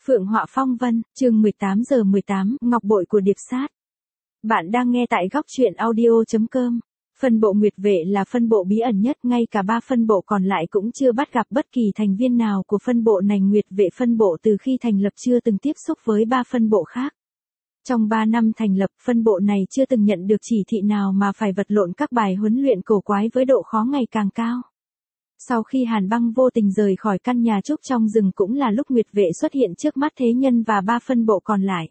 Phượng Họa Phong Vân, chương 18:18, Ngọc bội của Điệp Sát. Bạn đang nghe tại góc truyện audio.com. Phân bộ Nguyệt Vệ là phân bộ bí ẩn nhất, ngay cả 3 phân bộ còn lại cũng chưa bắt gặp bất kỳ thành viên nào của phân bộ này. Nguyệt Vệ phân bộ từ khi thành lập chưa từng tiếp xúc với 3 phân bộ khác. Trong 3 năm thành lập, phân bộ này chưa từng nhận được chỉ thị nào mà phải vật lộn các bài huấn luyện cổ quái với độ khó ngày càng cao. Sau khi Hàn Băng vô tình rời khỏi căn nhà trúc trong rừng cũng là lúc Nguyệt Vệ xuất hiện trước mắt thế nhân và 3 phân bộ còn lại.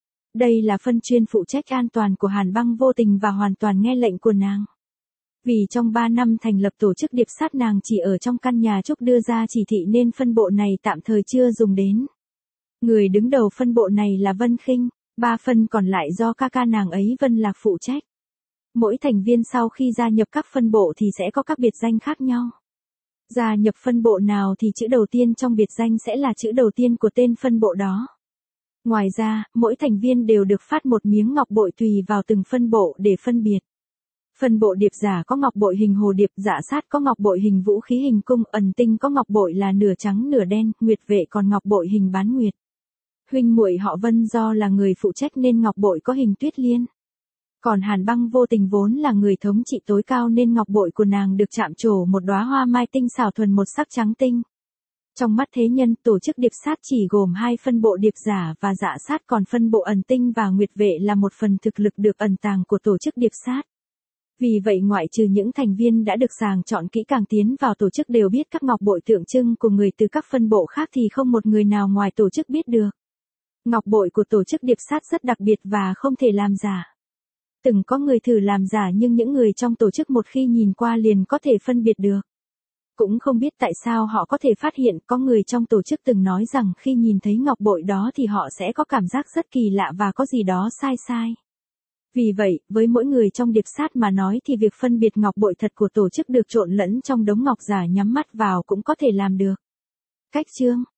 Đây là phân chuyên phụ trách an toàn của Hàn Băng vô tình và hoàn toàn nghe lệnh của nàng. Vì trong 3 năm thành lập tổ chức Điệp Sát nàng chỉ ở trong căn nhà trúc đưa ra chỉ thị nên phân bộ này tạm thời chưa dùng đến. Người đứng đầu phân bộ này là Vân Khinh, 3 phân còn lại do ca nàng ấy Vân Lạc phụ trách. Mỗi thành viên sau khi gia nhập các phân bộ thì sẽ có các biệt danh khác nhau. Gia nhập phân bộ nào thì chữ đầu tiên trong biệt danh sẽ là chữ đầu tiên của tên phân bộ đó. Ngoài ra, mỗi thành viên đều được phát một miếng ngọc bội tùy vào từng phân bộ để phân biệt. Phân bộ Điệp Giả có ngọc bội hình hồ điệp, Dạ Sát có ngọc bội hình vũ khí hình cung, Ẩn Tinh có ngọc bội là nửa trắng nửa đen, Nguyệt Vệ còn ngọc bội hình bán nguyệt. Huynh muội họ Vân do là người phụ trách nên ngọc bội có hình tuyết liên. Còn Hàn Băng vô tình vốn là người thống trị tối cao nên ngọc bội của nàng được chạm trổ một đóa hoa mai tinh xảo thuần một sắc trắng tinh. Trong mắt thế nhân, tổ chức Điệp Sát chỉ gồm 2 phân bộ Điệp Giả và Dạ Sát, còn phân bộ Ẩn Tinh và Nguyệt Vệ là một phần thực lực được ẩn tàng của tổ chức Điệp Sát. Vì vậy ngoại trừ những thành viên đã được sàng chọn kỹ càng tiến vào tổ chức đều biết các ngọc bội tượng trưng của người từ các phân bộ khác thì không một người nào ngoài tổ chức biết được. Ngọc bội của tổ chức Điệp Sát rất đặc biệt và không thể làm giả. Từng có người thử làm giả nhưng những người trong tổ chức một khi nhìn qua liền có thể phân biệt được. Cũng không biết tại sao họ có thể phát hiện, có người trong tổ chức từng nói rằng khi nhìn thấy ngọc bội đó thì họ sẽ có cảm giác rất kỳ lạ và có gì đó sai sai. Vì vậy, với mỗi người trong Điệp Sát mà nói thì việc phân biệt ngọc bội thật của tổ chức được trộn lẫn trong đống ngọc giả nhắm mắt vào cũng có thể làm được. Cách chương,